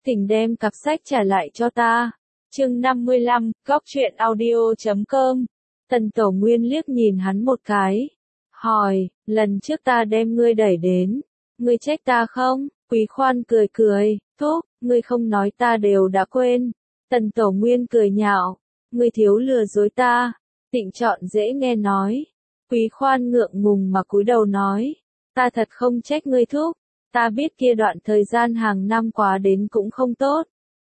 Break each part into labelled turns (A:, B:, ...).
A: Thỉnh đem cặp sách trả lại cho ta. Chương 55, Góc truyện audio.com. Tần Tổ Nguyên liếc nhìn hắn một cái. Hỏi, lần trước ta đem ngươi đẩy đến. Ngươi trách ta không? Quý Khoan cười cười, thúc, ngươi không nói ta đều đã quên. Tần Tổ Nguyên cười nhạo, ngươi thiếu lừa dối ta. Tịnh Chọn dễ nghe nói. Quý Khoan ngượng ngùng mà cúi đầu nói, ta thật không trách ngươi thúc. Ta biết kia đoạn thời gian hàng năm quá đến cũng không tốt.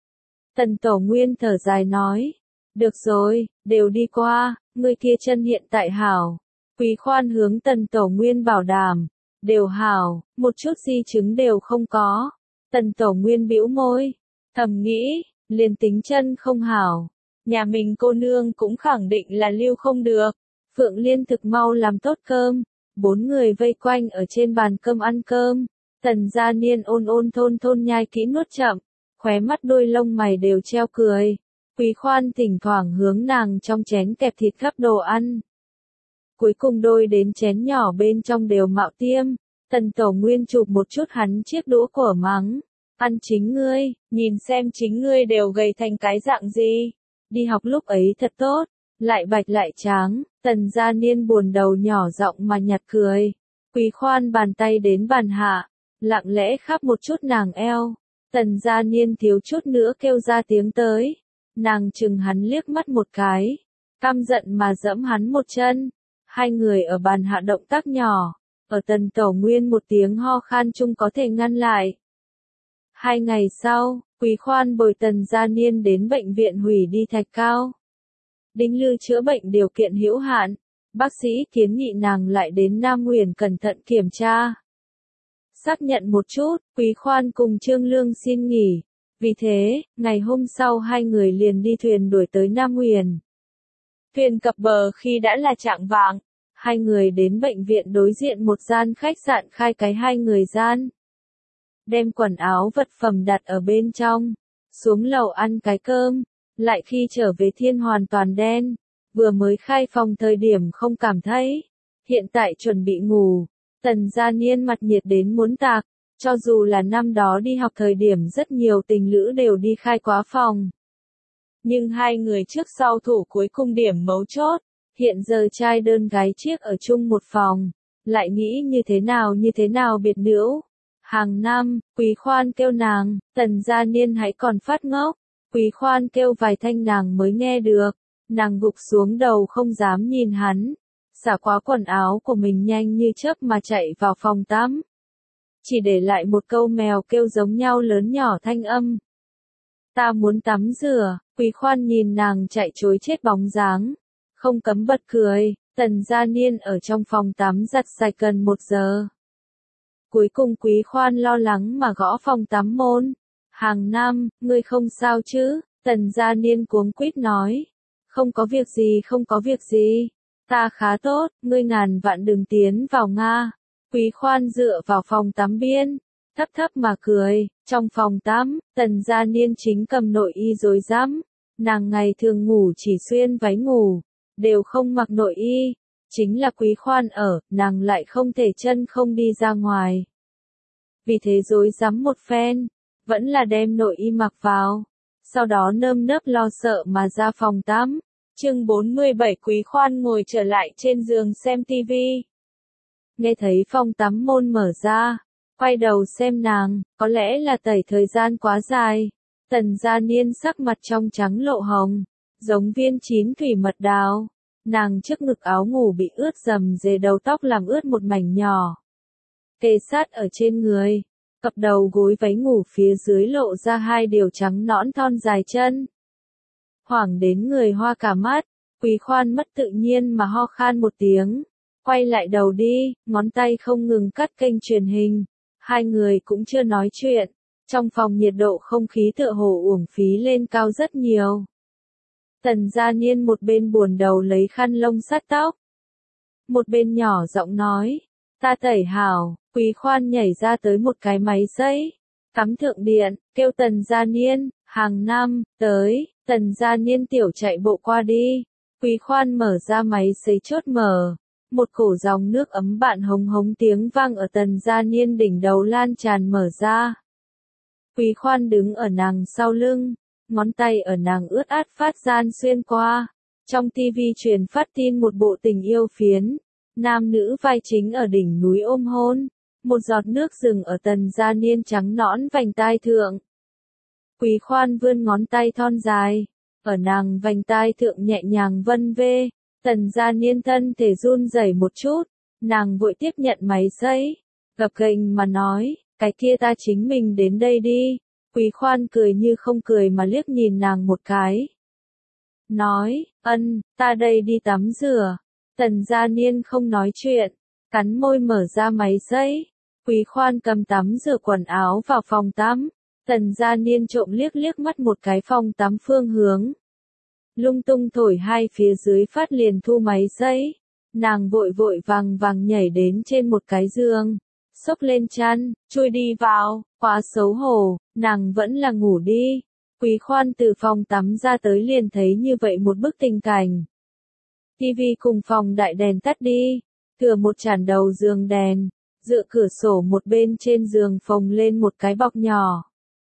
A: Tần Tổ Nguyên thở dài nói, được rồi, đều đi qua, ngươi kia chân hiện tại hảo. Quý Khoan hướng Tần Tổ Nguyên bảo đảm, đều hảo, một chút di chứng đều không có. Tần Tổ Nguyên bĩu môi, thầm nghĩ, liền tính chân không hảo, nhà mình cô nương cũng khẳng định là lưu không được. Phượng Liên thực mau làm tốt cơm, 4 người vây quanh ở trên bàn cơm ăn cơm. Tần Gia Niên ôn ôn thôn thôn nhai kỹ nuốt chậm, khóe mắt đôi lông mày đều treo cười. Quý Khoan thỉnh thoảng hướng nàng trong chén kẹp thịt gắp đồ ăn. Cuối cùng đôi đến chén nhỏ bên trong đều mạo tiêm. Tần Tổ Nguyên chụp một chút hắn chiếc đũa của mắng. Ăn chính ngươi, nhìn xem chính ngươi đều gầy thành cái dạng gì. Đi học lúc ấy thật tốt, lại bạch lại tráng. Tần Gia Niên buồn đầu nhỏ giọng mà nhạt cười. Quý Khoan bàn tay đến bàn hạ, lặng lẽ khắp một chút nàng eo. Tần Gia Niên thiếu chút nữa kêu ra tiếng tới. Nàng chừng hắn liếc mắt một cái, căm giận mà giẫm hắn một chân. Hai người ở bàn hạ động tác nhỏ, ở Tần Tổ Nguyên một tiếng ho khan chung có thể ngăn lại. 2 ngày sau, Quý Khoan bồi Tần Gia Niên đến bệnh viện hủy đi Thạch Cao. Đinh Lư chữa bệnh điều kiện hữu hạn, bác sĩ kiến nghị nàng lại đến Nam Nguyền cẩn thận kiểm tra. Xác nhận một chút, Quý Khoan cùng Trương Lương xin nghỉ. Vì thế, ngày hôm sau hai người liền đi thuyền đuổi tới Nam Nguyền. Thuyền cập bờ khi đã là chạng vạng, hai người đến bệnh viện đối diện một gian khách sạn khai cái 2 người gian. Đem quần áo vật phẩm đặt ở bên trong, xuống lầu ăn cái cơm, lại khi trở về thiên hoàn toàn đen, vừa mới khai phòng thời điểm không cảm thấy, hiện tại chuẩn bị ngủ. Tần Gia Niên mặt nhiệt đến muốn tạc, cho dù là năm đó đi học thời điểm rất nhiều tình lữ đều đi khai quá phòng. Nhưng hai người trước sau thủ cuối cùng điểm mấu chốt, hiện giờ trai đơn gái chiếc ở chung một phòng, lại nghĩ như thế nào biệt nữ. Hàng năm, Quý Khoan kêu nàng, Tần Gia Niên hãy còn phát ngốc, Quý Khoan kêu vài thanh nàng mới nghe được, nàng gục xuống đầu không dám nhìn hắn. Xả quá quần áo của mình nhanh như chớp mà chạy vào phòng tắm. Chỉ để lại một câu mèo kêu giống nhau lớn nhỏ thanh âm. Ta muốn tắm rửa. Quý Khoan nhìn nàng chạy trối chết bóng dáng, không cấm bật cười. Tần Gia Niên ở trong phòng tắm giặt sạch gần 1 giờ. Cuối cùng Quý Khoan lo lắng mà gõ phòng tắm môn. Hàng năm, ngươi không sao chứ? Tần Gia Niên cuống quýt nói. Không có việc gì, không có việc gì. Ta khá tốt, ngươi ngàn vạn đừng tiến vào Nga. Quý Khoan dựa vào phòng tắm biên, thấp thấp mà cười. Trong phòng tắm, Tần Gia Niên chính cầm nội y rồi rắm. Nàng ngày thường ngủ chỉ xuyên váy ngủ, đều không mặc nội y. Chính là Quý Khoan ở, nàng lại không thể chân không đi ra ngoài. Vì thế rối rắm một phen, vẫn là đem nội y mặc vào. Sau đó nơm nớp lo sợ mà ra phòng tắm. Chương 47 Quý Khoan ngồi trở lại trên giường xem tivi. Nghe thấy phòng tắm môn mở ra, quay đầu xem nàng, có lẽ là tẩy thời gian quá dài. Tần Gia Niên sắc mặt trong trắng lộ hồng, giống viên chín thủy mật đào. Nàng trước ngực áo ngủ bị ướt dầm dề, đầu tóc làm ướt một mảnh nhỏ. Kề sát ở trên người, cặp đầu gối váy ngủ phía dưới lộ ra 2 điều trắng nõn thon dài chân. Hoảng đến người hoa cả mắt, Quý Khoan mất tự nhiên mà ho khan một tiếng, quay lại đầu đi, ngón tay không ngừng cắt kênh truyền hình. Hai người cũng chưa nói chuyện, trong phòng nhiệt độ không khí tựa hồ uổng phí lên cao rất nhiều. Tần Gia Niên một bên buồn đầu lấy khăn lông sát tóc, một bên nhỏ giọng nói, ta tẩy hảo. Quý Khoan nhảy ra tới một cái máy sấy, cắm thượng điện, kêu Tần Gia Niên, hàng năm, tới. Tần Gia Niên tiểu chạy bộ qua đi. Quý Khoan mở ra máy sấy chốt mở. Một cổ dòng nước ấm bạn hống hống tiếng vang ở Tần Gia Niên đỉnh đầu lan tràn mở ra. Quý Khoan đứng ở nàng sau lưng, ngón tay ở nàng ướt át phát gian xuyên qua. Trong TV truyền phát tin một bộ tình yêu phiến, nam nữ vai chính ở đỉnh núi ôm hôn, một giọt nước dừng ở Tần Gia Niên trắng nõn vành tai thượng. Quý Khoan vươn ngón tay thon dài, ở nàng vành tai thượng nhẹ nhàng vân vê, Tần Gia Niên thân thể run rẩy một chút, nàng vội tiếp nhận máy sấy, gập ghềnh mà nói, cái kia ta chính mình đến đây đi. Quý Khoan cười như không cười mà liếc nhìn nàng một cái. Nói, ta đây đi tắm rửa. Tần Gia Niên không nói chuyện, cắn môi mở ra máy sấy. Quý Khoan cầm tắm rửa quần áo vào phòng tắm. Tần Gia Niên trộm liếc liếc mắt một cái phòng tắm phương hướng. Lung tung thổi hai phía dưới phát liền thu máy sấy. Nàng vội vội vàng vàng nhảy đến trên một cái giường, xốc lên chăn, chui đi vào, quá xấu hổ, nàng vẫn là ngủ đi. Quý Khoan từ phòng tắm ra tới liền thấy như vậy một bức tình cảnh. Tivi cùng phòng đại đèn tắt đi, thừa một chản đầu giường đèn, dựa cửa sổ một bên trên giường phồng lên một cái bọc nhỏ.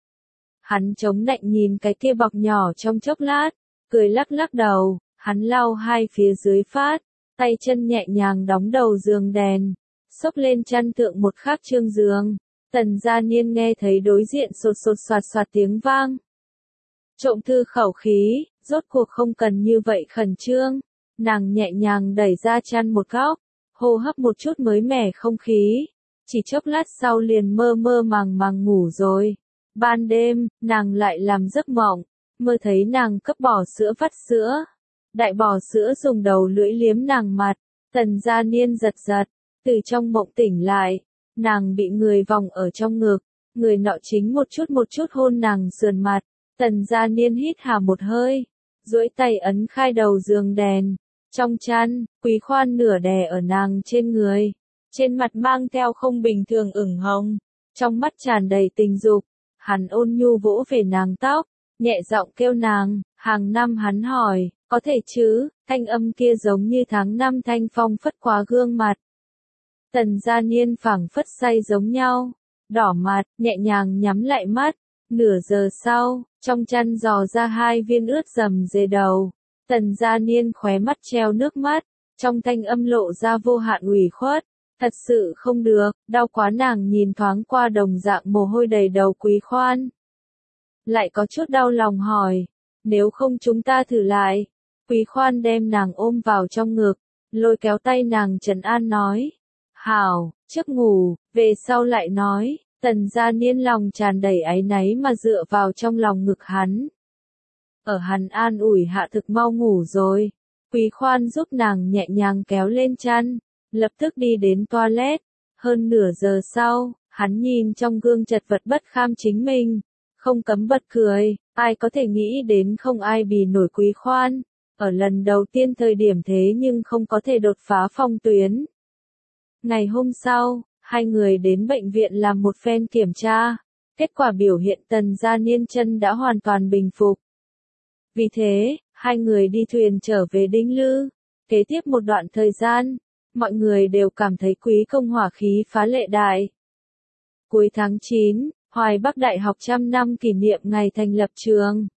A: Hắn chống nạnh nhìn cái kia bọc nhỏ trong chốc lát, cười lắc lắc đầu, hắn lau hai phía dưới phát, tay chân nhẹ nhàng đóng đầu giường đèn, xốc lên chăn thượng một khắc trương giường. Tần Gia Niên nghe thấy đối diện sột sột soạt soạt tiếng vang. Trộm thư khẩu khí, rốt cuộc không cần như vậy khẩn trương. Nàng nhẹ nhàng đẩy ra chăn một góc, hô hấp một chút mới mẻ không khí. Chỉ chốc lát sau liền mơ mơ màng màng ngủ rồi. Ban đêm, nàng lại làm giấc mộng, mơ thấy nàng cấp bò sữa vắt sữa. Đại bò sữa dùng đầu lưỡi liếm nàng mặt, Tần Gia Niên giật giật, từ trong mộng tỉnh lại, nàng bị người vòng ở trong ngực, người nọ chính một chút hôn nàng sườn mặt. Tần Gia Niên hít hà một hơi, duỗi tay ấn khai đầu giường đèn, trong chăn, Quý Khoan nửa đè ở nàng trên người, trên mặt mang theo không bình thường ửng hồng, trong mắt tràn đầy tình dục, hắn ôn nhu vỗ về nàng tóc, nhẹ giọng kêu nàng, hàng năm hắn hỏi, có thể chứ, thanh âm kia giống như tháng năm thanh phong phất qua gương mặt. Tần Gia Niên phảng phất say giống nhau, đỏ mặt, nhẹ nhàng nhắm lại mắt. Nửa giờ sau, trong chăn dò ra hai viên ướt dầm dề đầu. Tần Gia Niên khóe mắt treo nước mắt, trong thanh âm lộ ra vô hạn ủy khuất. Thật sự không được, đau quá. Nàng nhìn thoáng qua đồng dạng mồ hôi đầy đầu Quý Khoan. Lại có chút đau lòng hỏi, nếu không chúng ta thử lại. Quý Khoan đem nàng ôm vào trong ngực, lôi kéo tay nàng trấn an nói. Hảo, trước ngủ, về sau lại nói. Tần Gia Niên lòng tràn đầy áy náy mà dựa vào trong lòng ngực hắn. Ở hắn an ủi hạ thực mau ngủ rồi. Quý Khoan giúp nàng nhẹ nhàng kéo lên chăn, lập tức đi đến toilet. Hơn nửa giờ sau, hắn nhìn trong gương chật vật bất kham chính mình, không cấm bật cười. Ai có thể nghĩ đến không ai bì nổi Quý Khoan. Ở lần đầu tiên thời điểm thế nhưng không có thể đột phá phong tuyến. Ngày hôm sau, hai người đến bệnh viện làm một phen kiểm tra. Kết quả biểu hiện Tần Gia Niên chân đã hoàn toàn bình phục. Vì thế, hai người đi thuyền trở về Đinh Lư. Kế tiếp một đoạn thời gian, mọi người đều cảm thấy Quý công hỏa khí phá lệ đại. Cuối tháng 9, Hoài Bắc Đại học 100 năm kỷ niệm ngày thành lập trường.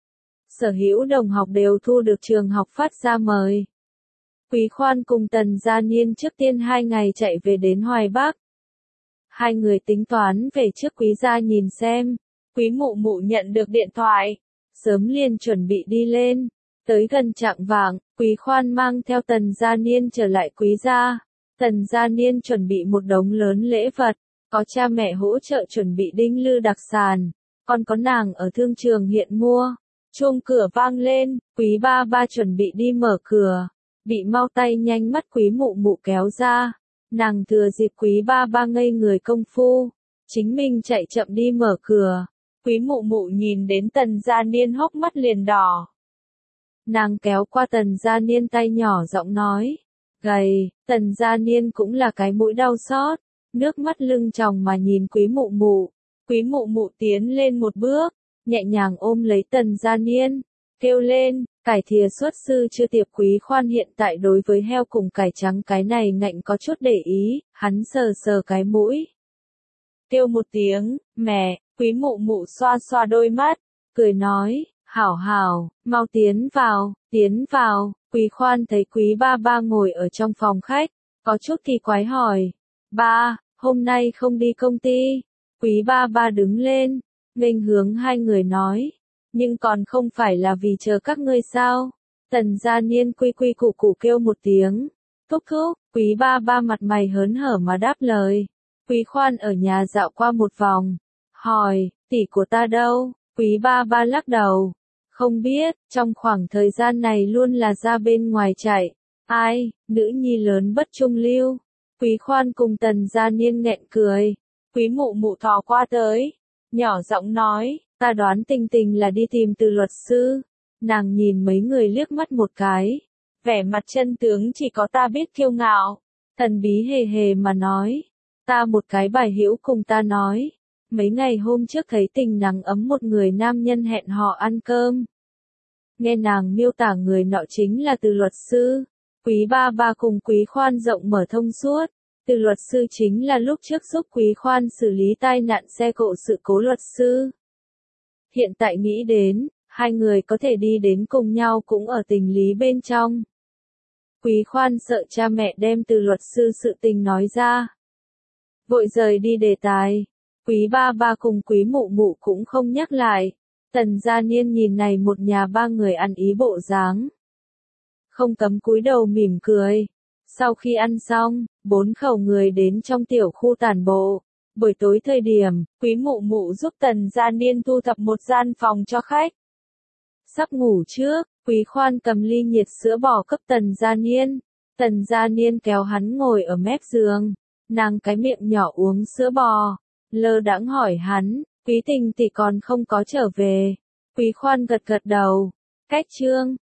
A: Sở hữu đồng học đều thu được trường học phát ra mời. Quý Khoan cùng Tần Gia Niên trước tiên 2 ngày chạy về đến Hoài Bắc. Hai người tính toán về trước Quý gia nhìn xem. Quý mụ mụ nhận được điện thoại, sớm liền chuẩn bị đi lên. Tới gần chạng vạng, Quý Khoan mang theo Tần Gia Niên trở lại Quý gia. Tần Gia Niên chuẩn bị một đống lớn lễ vật, có cha mẹ hỗ trợ chuẩn bị Đinh Lư đặc sản, còn có nàng ở thương trường hiện mua. Chuông cửa vang lên, Quý ba ba chuẩn bị đi mở cửa, bị mau tay nhanh mắt Quý mụ mụ kéo ra. Nàng thừa dịp Quý ba ba ngây người công phu, chính mình chạy chậm đi mở cửa. Quý mụ mụ nhìn đến Tần Gia Niên hốc mắt liền đỏ. Nàng kéo qua Tần Gia Niên tay nhỏ giọng nói, gầy. Tần Gia Niên cũng là cái mũi đau xót, nước mắt lưng tròng mà nhìn Quý mụ mụ. Quý mụ mụ tiến lên một bước, nhẹ nhàng ôm lấy Tần Gia Niên, kêu lên, cải thìa xuất sư chưa tiệp. Quý Khoan hiện tại đối với heo cùng cải trắng cái này ngạnh có chút để ý, hắn sờ sờ cái mũi. Kêu một tiếng, mẹ, Quý mụ mụ xoa xoa đôi mắt, cười nói, hảo hảo, mau tiến vào, Quý Khoan thấy Quý ba ba ngồi ở trong phòng khách, có chút kỳ quái hỏi, ba, hôm nay không đi công ty, Quý ba ba đứng lên, nghênh hướng hai người nói, nhưng còn không phải là vì chờ các ngươi sao, Tần Gia Niên quy quy củ củ kêu một tiếng, thúc thúc, Quý ba ba mặt mày hớn hở mà đáp lời, Quý Khoan ở nhà dạo qua một vòng, hỏi, tỷ của ta đâu, Quý ba ba lắc đầu. Không biết, trong khoảng thời gian này luôn là ra bên ngoài chạy. Ai, nữ nhi lớn bất trung lưu. Quý Khoan cùng Tần Gia Niên nghẹn cười. Quý mụ mụ thò qua tới. Nhỏ giọng nói, ta đoán Tình Tình là đi tìm từ luật sư. Nàng nhìn mấy người liếc mắt một cái. Vẻ mặt chân tướng chỉ có ta biết kiêu ngạo. Thần bí hề hề mà nói. Ta một cái bài hữu cùng ta nói. Mấy ngày hôm trước thấy Tình nắng ấm một người nam nhân hẹn họ ăn cơm. Nghe nàng miêu tả người nọ chính là từ luật sư. Quý ba ba cùng Quý Khoan rộng mở thông suốt. Từ luật sư chính là lúc trước giúp Quý Khoan xử lý tai nạn xe cộ sự cố luật sư. Hiện tại nghĩ đến, hai người có thể đi đến cùng nhau cũng ở tình lý bên trong. Quý Khoan sợ cha mẹ đem từ luật sư sự tình nói ra. Vội rời đi đề tài. Quý ba ba cùng Quý mụ mụ cũng không nhắc lại. Tần Gia Niên nhìn này một nhà ba người ăn ý bộ dáng. Không cấm cúi đầu mỉm cười. Sau khi ăn xong, 4 khẩu người đến trong tiểu khu tản bộ. Buổi tối thời điểm, Quý mụ mụ giúp Tần Gia Niên thu thập một gian phòng cho khách. Sắp ngủ trước, Quý Khoan cầm ly nhiệt sữa bò cấp Tần Gia Niên. Tần Gia Niên kéo hắn ngồi ở mép giường. Nàng cái miệng nhỏ uống sữa bò. Lơ đãng hỏi hắn, Quý Tình tỷ còn không có trở về. Quý Khoan gật gật đầu. Cách chương